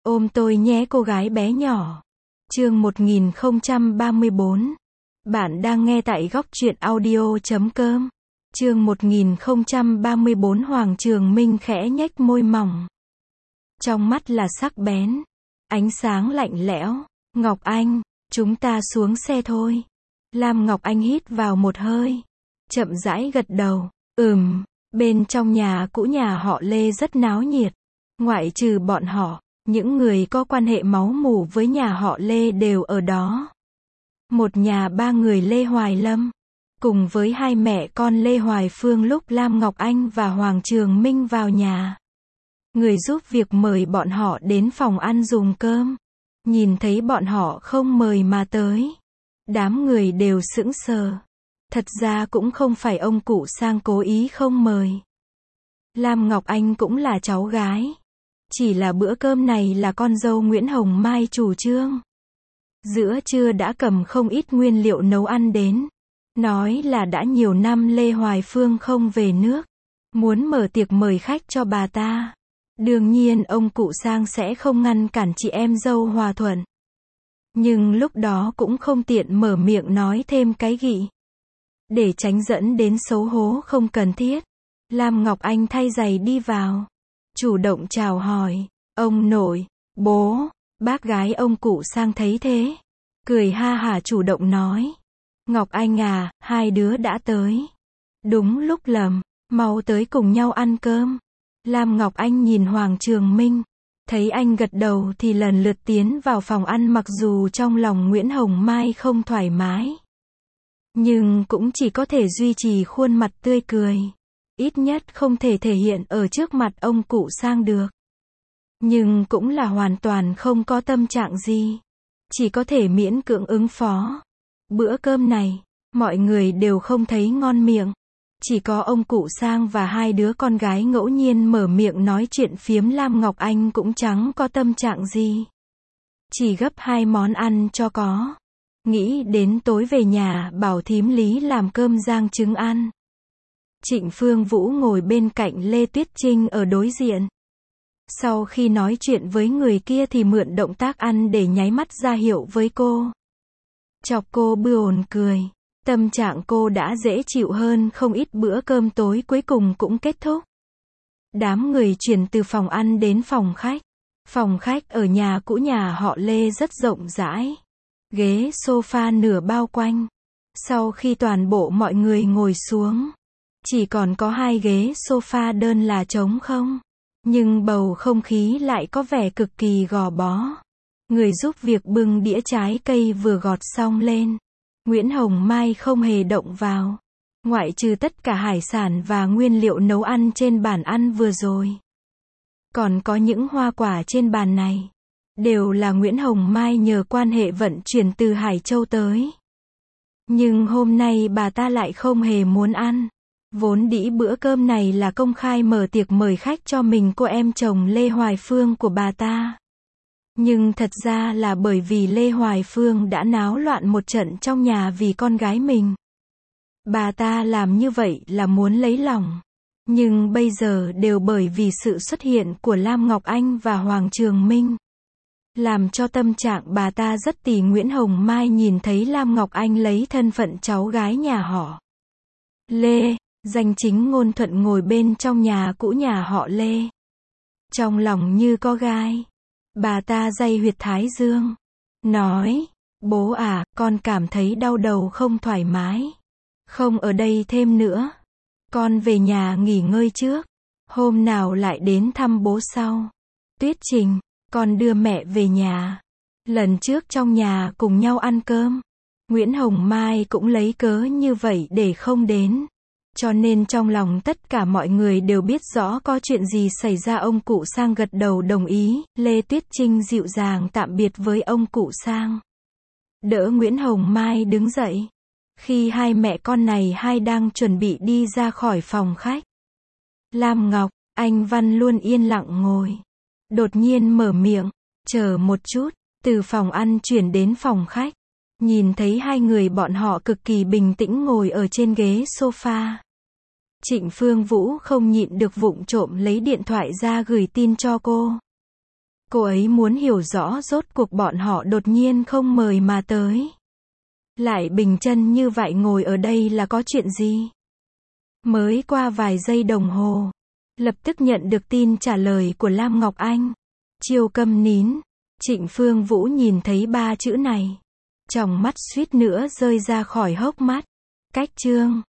Ôm tôi nhé cô gái bé nhỏ. Chương 1034. Bạn đang nghe tại góc truyện audio.com. Chương 1034. Hoàng Trường Minh khẽ nhếch môi mỏng. Trong mắt là sắc bén, ánh sáng lạnh lẽo. Ngọc Anh, chúng ta xuống xe thôi. Lam Ngọc Anh hít vào một hơi, chậm rãi gật đầu. Bên trong nhà cũ nhà họ Lê rất náo nhiệt. Ngoại trừ bọn họ, những người có quan hệ máu mủ với nhà họ Lê đều ở đó. Một nhà ba người Lê Hoài Lâm, cùng với hai mẹ con Lê Hoài Phương. Lúc Lam Ngọc Anh và Hoàng Trường Minh vào nhà, người giúp việc mời bọn họ đến phòng ăn dùng cơm. Nhìn thấy bọn họ không mời mà tới, đám người đều sững sờ. Thật ra cũng không phải ông cụ Sang cố ý không mời. Lam Ngọc Anh cũng là cháu gái. Chỉ là bữa cơm này là con dâu Nguyễn Hồng Mai chủ trương. Giữa trưa đã cầm không ít nguyên liệu nấu ăn đến. Nói là đã nhiều năm Lê Hoài Phương không về nước, muốn mở tiệc mời khách cho bà ta. Đương nhiên ông cụ Sang sẽ không ngăn cản chị em dâu hòa thuận. Nhưng lúc đó cũng không tiện mở miệng nói thêm cái gì, để tránh dẫn đến xấu hổ không cần thiết. Lam Ngọc Anh thay giày đi vào, chủ động chào hỏi. Ông nội, bố, bác gái ông cụ Sang thấy thế, cười ha hả chủ động nói. Ngọc Anh à, hai đứa đã tới. Đúng lúc lầm, mau tới cùng nhau ăn cơm. Lam Ngọc Anh nhìn Hoàng Trường Minh, thấy anh gật đầu thì lần lượt tiến vào phòng ăn. Mặc dù trong lòng Nguyễn Hồng Mai không thoải mái, nhưng cũng chỉ có thể duy trì khuôn mặt tươi cười. Ít nhất không thể thể hiện ở trước mặt ông cụ Sang được. Nhưng cũng là hoàn toàn không có tâm trạng gì, chỉ có thể miễn cưỡng ứng phó. Bữa cơm này, mọi người đều không thấy ngon miệng. Chỉ có ông cụ Sang và hai đứa con gái ngẫu nhiên mở miệng nói chuyện phiếm. Lam Ngọc Anh cũng chẳng có tâm trạng gì, chỉ gấp hai món ăn cho có. Nghĩ đến tối về nhà bảo thím Lý làm cơm rang trứng ăn. Trịnh Phương Vũ ngồi bên cạnh Lê Tuyết Trinh ở đối diện. Sau khi nói chuyện với người kia thì mượn động tác ăn để nháy mắt ra hiệu với cô, chọc cô bừa cười. Tâm trạng cô đã dễ chịu hơn không ít. Bữa cơm tối cuối cùng cũng kết thúc. Đám người chuyển từ phòng ăn đến phòng khách. Phòng khách ở nhà cũ nhà họ Lê rất rộng rãi, ghế sofa nửa bao quanh. Sau khi toàn bộ mọi người ngồi xuống, chỉ còn có hai ghế sofa đơn là trống không. Nhưng bầu không khí lại có vẻ cực kỳ gò bó. Người giúp việc bưng đĩa trái cây vừa gọt xong lên. Nguyễn Hồng Mai không hề động vào, ngoại trừ tất cả hải sản và nguyên liệu nấu ăn trên bàn ăn vừa rồi. Còn có những hoa quả trên bàn này, đều là Nguyễn Hồng Mai nhờ quan hệ vận chuyển từ Hải Châu tới. Nhưng hôm nay bà ta lại không hề muốn ăn. Vốn dĩ bữa cơm này là công khai mở tiệc mời khách cho mình cô em chồng Lê Hoài Phương của bà ta. Nhưng thật ra là bởi vì Lê Hoài Phương đã náo loạn một trận trong nhà vì con gái mình. Bà ta làm như vậy là muốn lấy lòng. Nhưng bây giờ đều bởi vì sự xuất hiện của Lam Ngọc Anh và Hoàng Trường Minh, làm cho tâm trạng bà ta rất tì. Nguyễn Hồng Mai nhìn thấy Lam Ngọc Anh lấy thân phận cháu gái nhà họ Lê, danh chính ngôn thuận ngồi bên trong nhà cũ nhà họ Lê, trong lòng như có gai. Bà ta day huyệt thái dương, nói, bố à, con cảm thấy đau đầu không thoải mái, không ở đây thêm nữa. Con về nhà nghỉ ngơi trước, hôm nào lại đến thăm bố sau. Tuyết Trình, con đưa mẹ về nhà. Lần trước trong nhà cùng nhau ăn cơm, Nguyễn Hồng Mai cũng lấy cớ như vậy để không đến. Cho nên trong lòng tất cả mọi người đều biết rõ có chuyện gì xảy ra. Ông cụ Sang gật đầu đồng ý. Lê Tuyết Trinh dịu dàng tạm biệt với ông cụ Sang, đỡ Nguyễn Hồng Mai đứng dậy. Khi hai mẹ con này đang chuẩn bị đi ra khỏi phòng khách, Lam Ngọc Anh vẫn luôn yên lặng ngồi, đột nhiên mở miệng, chờ một chút. Từ phòng ăn chuyển đến phòng khách, nhìn thấy hai người bọn họ cực kỳ bình tĩnh ngồi ở trên ghế sofa. Trịnh Phương Vũ không nhịn được vụng trộm lấy điện thoại ra gửi tin cho cô. Cô ấy muốn hiểu rõ rốt cuộc bọn họ đột nhiên không mời mà tới. Lại bình chân như vậy ngồi ở đây là có chuyện gì? Mới qua vài giây đồng hồ, lập tức nhận được tin trả lời của Lam Ngọc Anh. Chiêu câm nín. Trịnh Phương Vũ nhìn thấy 3 chữ này, tròng mắt suýt nữa rơi ra khỏi hốc mắt. Cách chương